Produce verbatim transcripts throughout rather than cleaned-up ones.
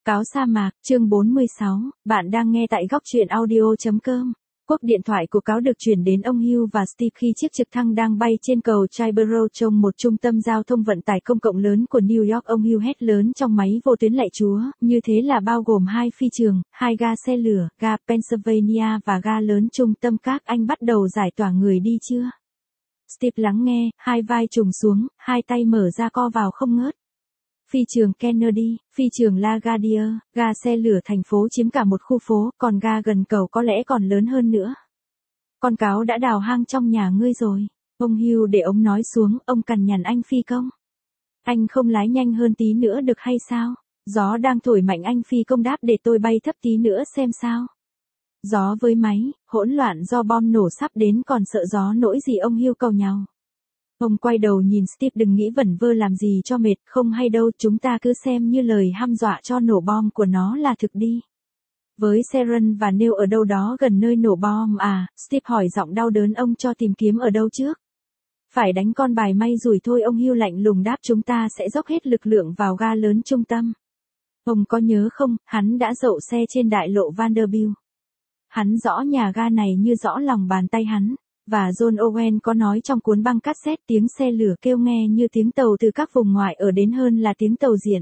Cáo sa mạc, chương bốn mươi sáu, bạn đang nghe tại góc truyện audio chấm com. Cuộc điện thoại của cáo được chuyển đến ông Hugh và Steve khi chiếc trực thăng đang bay trên cầu Triborough trong một trung tâm giao thông vận tải công cộng lớn của New York. Ông Hugh hét lớn trong máy vô tuyến lạy Chúa, như thế là bao gồm hai phi trường, hai ga xe lửa, ga Pennsylvania và ga lớn trung tâm. Các anh bắt đầu giải tỏa người đi chưa? Steve lắng nghe, hai vai trùng xuống, hai tay mở ra co vào không ngớt. Phi trường Kennedy, phi trường LaGuardia, ga xe lửa thành phố chiếm cả một khu phố, còn ga gần cầu có lẽ còn lớn hơn nữa. Con cáo đã đào hang trong nhà ngươi rồi. Ông Hugh để ông nói xuống, ông cằn nhằn anh phi công. Anh không lái nhanh hơn tí nữa được hay sao? Gió đang thổi mạnh, anh phi công đáp, để tôi bay thấp tí nữa xem sao. Gió với máy, hỗn loạn do bom nổ sắp đến, còn sợ gió nổi gì? Ông Hugh cầu nhau. Ông quay đầu nhìn Steve, đừng nghĩ vẩn vơ làm gì cho mệt, không hay đâu, chúng ta cứ xem như lời hăm dọa cho nổ bom của nó là thực đi. Với Sharon và Neil ở đâu đó gần nơi nổ bom à? Steve hỏi giọng đau đớn. Ông cho tìm kiếm ở đâu trước? Phải đánh con bài may rủi thôi, ông Hugh lạnh lùng đáp, chúng ta sẽ dốc hết lực lượng vào ga lớn trung tâm. Ông có nhớ không, hắn đã dậu xe trên đại lộ Vanderbilt. Hắn rõ nhà ga này như rõ lòng bàn tay hắn. Và John Owen có nói trong cuốn băng cassette, tiếng xe lửa kêu nghe như tiếng tàu từ các vùng ngoại ở đến hơn là tiếng tàu diện.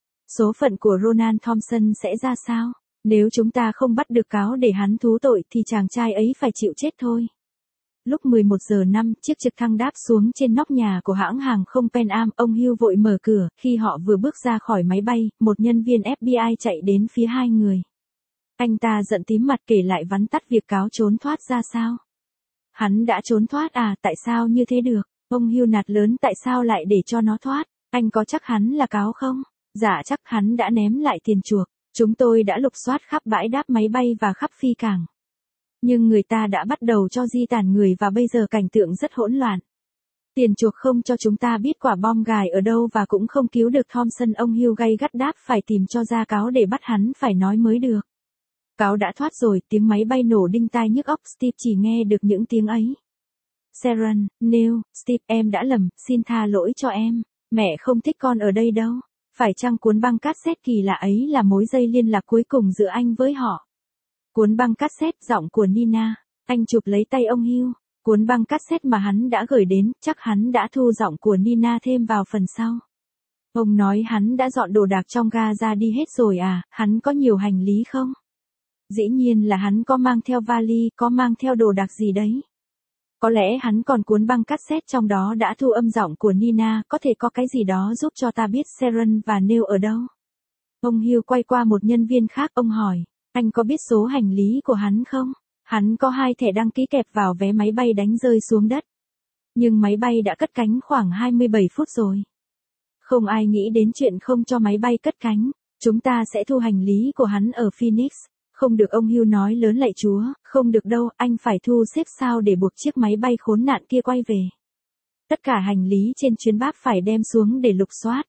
Số phận của Ronan Thompson sẽ ra sao? Nếu chúng ta không bắt được cáo để hắn thú tội thì chàng trai ấy phải chịu chết thôi. Lúc mười một giờ năm, chiếc trực thăng đáp xuống trên nóc nhà của hãng hàng không Pan Am. Ông Hugh vội mở cửa. Khi họ vừa bước ra khỏi máy bay, một nhân viên F B I chạy đến phía hai người. Anh ta giận tím mặt kể lại vắn tắt việc cáo trốn thoát ra sao. Hắn đã trốn thoát à? Tại sao như thế được? Ông Hugh nạt lớn, tại sao lại để cho nó thoát? Anh có chắc hắn là cáo không? Dạ chắc. Hắn đã ném lại tiền chuộc. Chúng tôi đã lục soát khắp bãi đáp máy bay và khắp phi cảng. Nhưng người ta đã bắt đầu cho di tản người và bây giờ cảnh tượng rất hỗn loạn. Tiền chuộc không cho chúng ta biết quả bom gài ở đâu và cũng không cứu được Thompson. Ông Hugh gay gắt đáp, phải tìm cho ra cáo để bắt hắn phải nói mới được. Cáo đã thoát rồi, tiếng máy bay nổ đinh tai nhức óc. Steve chỉ nghe được những tiếng ấy. Sharon, Neil, Steve, em đã lầm, xin tha lỗi cho em. Mẹ không thích con ở đây đâu. Phải chăng cuốn băng cassette kỳ lạ ấy là mối dây liên lạc cuối cùng giữa anh với họ? Cuốn băng cassette, giọng của Nina. Anh chụp lấy tay ông Hugh. Cuốn băng cassette mà hắn đã gửi đến, chắc hắn đã thu giọng của Nina thêm vào phần sau. Ông nói hắn đã dọn đồ đạc trong ga ra đi hết rồi à? Hắn có nhiều hành lý không? Dĩ nhiên là hắn có mang theo vali, có mang theo đồ đạc gì đấy. Có lẽ hắn còn cuốn băng cassette trong đó đã thu âm giọng của Nina, có thể có cái gì đó giúp cho ta biết Sharon và Neil ở đâu. Ông Hugh quay qua một nhân viên khác, ông hỏi, anh có biết số hành lý của hắn không? Hắn có hai thẻ đăng ký kẹp vào vé máy bay đánh rơi xuống đất. Nhưng máy bay đã cất cánh khoảng hai mươi bảy phút rồi. Không ai nghĩ đến chuyện không cho máy bay cất cánh. Chúng ta sẽ thu hành lý của hắn ở Phoenix. Không được, ông Hugh nói lớn, lạy Chúa, không được đâu, anh phải thu xếp sao để buộc chiếc máy bay khốn nạn kia quay về. Tất cả hành lý trên chuyến bác phải đem xuống để lục soát.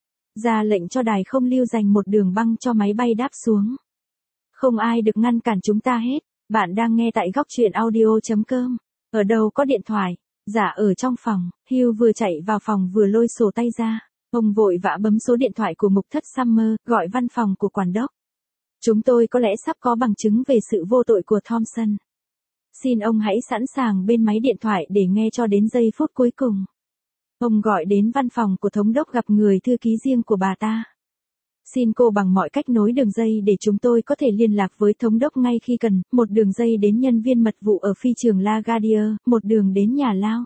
Ra lệnh cho đài không lưu dành một đường băng cho máy bay đáp xuống. Không ai được ngăn cản chúng ta hết. Bạn đang nghe tại góc truyện audio chấm com. Ở đâu có điện thoại? Dạ ở trong phòng. Hugh vừa chạy vào phòng vừa lôi sổ tay ra. Ông vội vã bấm số điện thoại của mục thất Summer, gọi văn phòng của quản đốc. Chúng tôi có lẽ sắp có bằng chứng về sự vô tội của Thompson. Xin ông hãy sẵn sàng bên máy điện thoại để nghe cho đến giây phút cuối cùng. Ông gọi đến văn phòng của thống đốc gặp người thư ký riêng của bà ta. Xin cô bằng mọi cách nối đường dây để chúng tôi có thể liên lạc với thống đốc ngay khi cần, một đường dây đến nhân viên mật vụ ở phi trường LaGuardia, một đường đến nhà lao.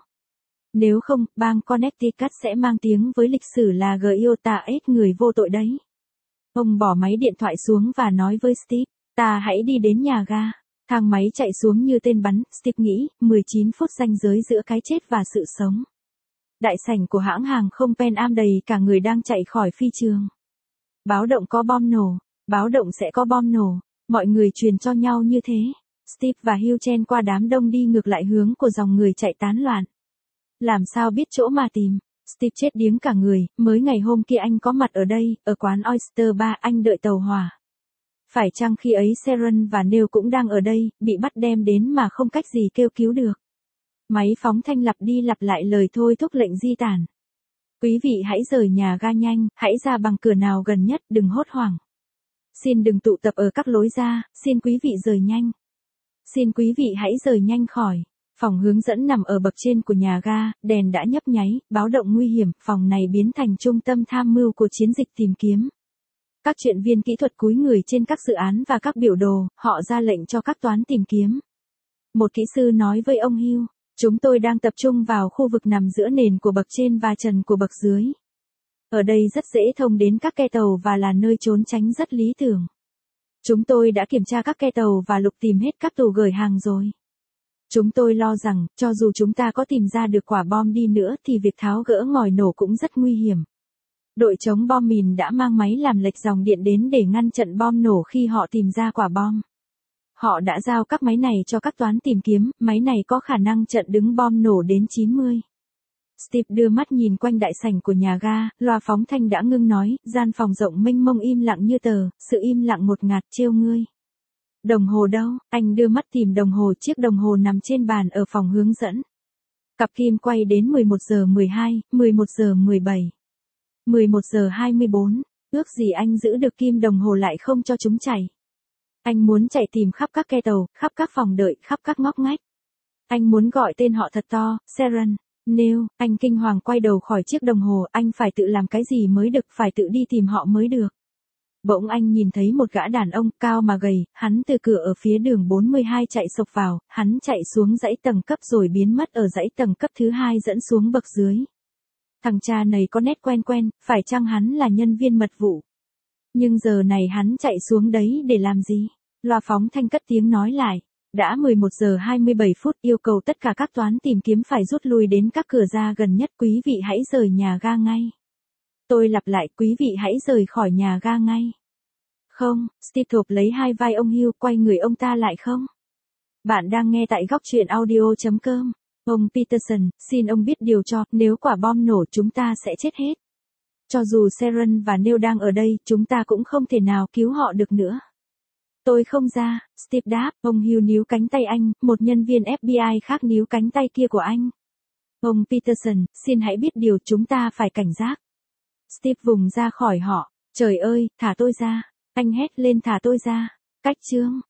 Nếu không, bang Connecticut sẽ mang tiếng với lịch sử là Giota S người vô tội đấy. Ông bỏ máy điện thoại xuống và nói với Steve, ta hãy đi đến nhà ga. Thang máy chạy xuống như tên bắn, Steve nghĩ, mười chín phút ranh giới giữa cái chết và sự sống. Đại sảnh của hãng hàng không Pan Am đầy cả người đang chạy khỏi phi trường. Báo động có bom nổ, báo động sẽ có bom nổ, mọi người truyền cho nhau như thế. Steve và Hugh chen qua đám đông đi ngược lại hướng của dòng người chạy tán loạn. Làm sao biết chỗ mà tìm? Steve chết điếng cả người, mới ngày hôm kia anh có mặt ở đây, ở quán Oyster Bar, anh đợi tàu hỏa. Phải chăng khi ấy Sharon và Neil cũng đang ở đây, bị bắt đem đến mà không cách gì kêu cứu được? Máy phóng thanh lặp đi lặp lại lời thôi thúc lệnh di tản. Quý vị hãy rời nhà ga nhanh, hãy ra bằng cửa nào gần nhất, đừng hốt hoảng. Xin đừng tụ tập ở các lối ra, xin quý vị rời nhanh. Xin quý vị hãy rời nhanh khỏi. Phòng hướng dẫn nằm ở bậc trên của nhà ga, đèn đã nhấp nháy, báo động nguy hiểm, phòng này biến thành trung tâm tham mưu của chiến dịch tìm kiếm. Các chuyên viên kỹ thuật cúi người trên các dự án và các biểu đồ, họ ra lệnh cho các toán tìm kiếm. Một kỹ sư nói với ông Hill, chúng tôi đang tập trung vào khu vực nằm giữa nền của bậc trên và trần của bậc dưới. Ở đây rất dễ thông đến các ke tàu và là nơi trốn tránh rất lý tưởng. Chúng tôi đã kiểm tra các ke tàu và lục tìm hết các tủ gửi hàng rồi. Chúng tôi lo rằng, cho dù chúng ta có tìm ra được quả bom đi nữa thì việc tháo gỡ ngòi nổ cũng rất nguy hiểm. Đội chống bom mìn đã mang máy làm lệch dòng điện đến để ngăn chặn bom nổ khi họ tìm ra quả bom. Họ đã giao các máy này cho các toán tìm kiếm, máy này có khả năng chặn đứng bom nổ đến chín mươi. Steve đưa mắt nhìn quanh đại sảnh của nhà ga, loa phóng thanh đã ngưng nói, gian phòng rộng mênh mông im lặng như tờ, sự im lặng ngột ngạt trêu ngươi. Đồng hồ đâu? Anh đưa mắt tìm đồng hồ, chiếc đồng hồ nằm trên bàn ở phòng hướng dẫn. Cặp kim quay đến mười một giờ mười hai, mười một giờ mười bảy, mười một giờ hai mươi bốn, ước gì anh giữ được kim đồng hồ lại không cho chúng chạy. Anh muốn chạy tìm khắp các ke tàu, khắp các phòng đợi, khắp các ngóc ngách. Anh muốn gọi tên họ thật to, Sharon, Neil, anh kinh hoàng quay đầu khỏi chiếc đồng hồ, anh phải tự làm cái gì mới được, phải tự đi tìm họ mới được. Bỗng anh nhìn thấy một gã đàn ông cao mà gầy, hắn từ cửa ở phía đường bốn mươi hai chạy sộc vào, hắn chạy xuống dãy tầng cấp rồi biến mất ở dãy tầng cấp thứ hai dẫn xuống bậc dưới. Thằng cha này có nét quen quen, phải chăng hắn là nhân viên mật vụ? Nhưng giờ này hắn chạy xuống đấy để làm gì? Loa phóng thanh cất tiếng nói lại. Đã mười một giờ hai mươi bảy phút, yêu cầu tất cả các toán tìm kiếm phải rút lui đến các cửa ra gần nhất, quý vị hãy rời nhà ga ngay. Tôi lặp lại, quý vị hãy rời khỏi nhà ga ngay. Không, Steve thộp lấy hai vai ông Hill, quay người ông ta lại không. Bạn đang nghe tại góc truyện audio chấm com. Ông Peterson, xin ông biết điều cho, nếu quả bom nổ chúng ta sẽ chết hết. Cho dù Sharon và Neil đang ở đây, chúng ta cũng không thể nào cứu họ được nữa. Tôi không ra, Steve đáp, ông Hill níu cánh tay anh, một nhân viên ép bê i khác níu cánh tay kia của anh. Ông Peterson, xin hãy biết điều, chúng ta phải cảnh giác. Steve vùng ra khỏi họ, trời ơi, thả tôi ra, anh hét lên, thả tôi ra. Cách chương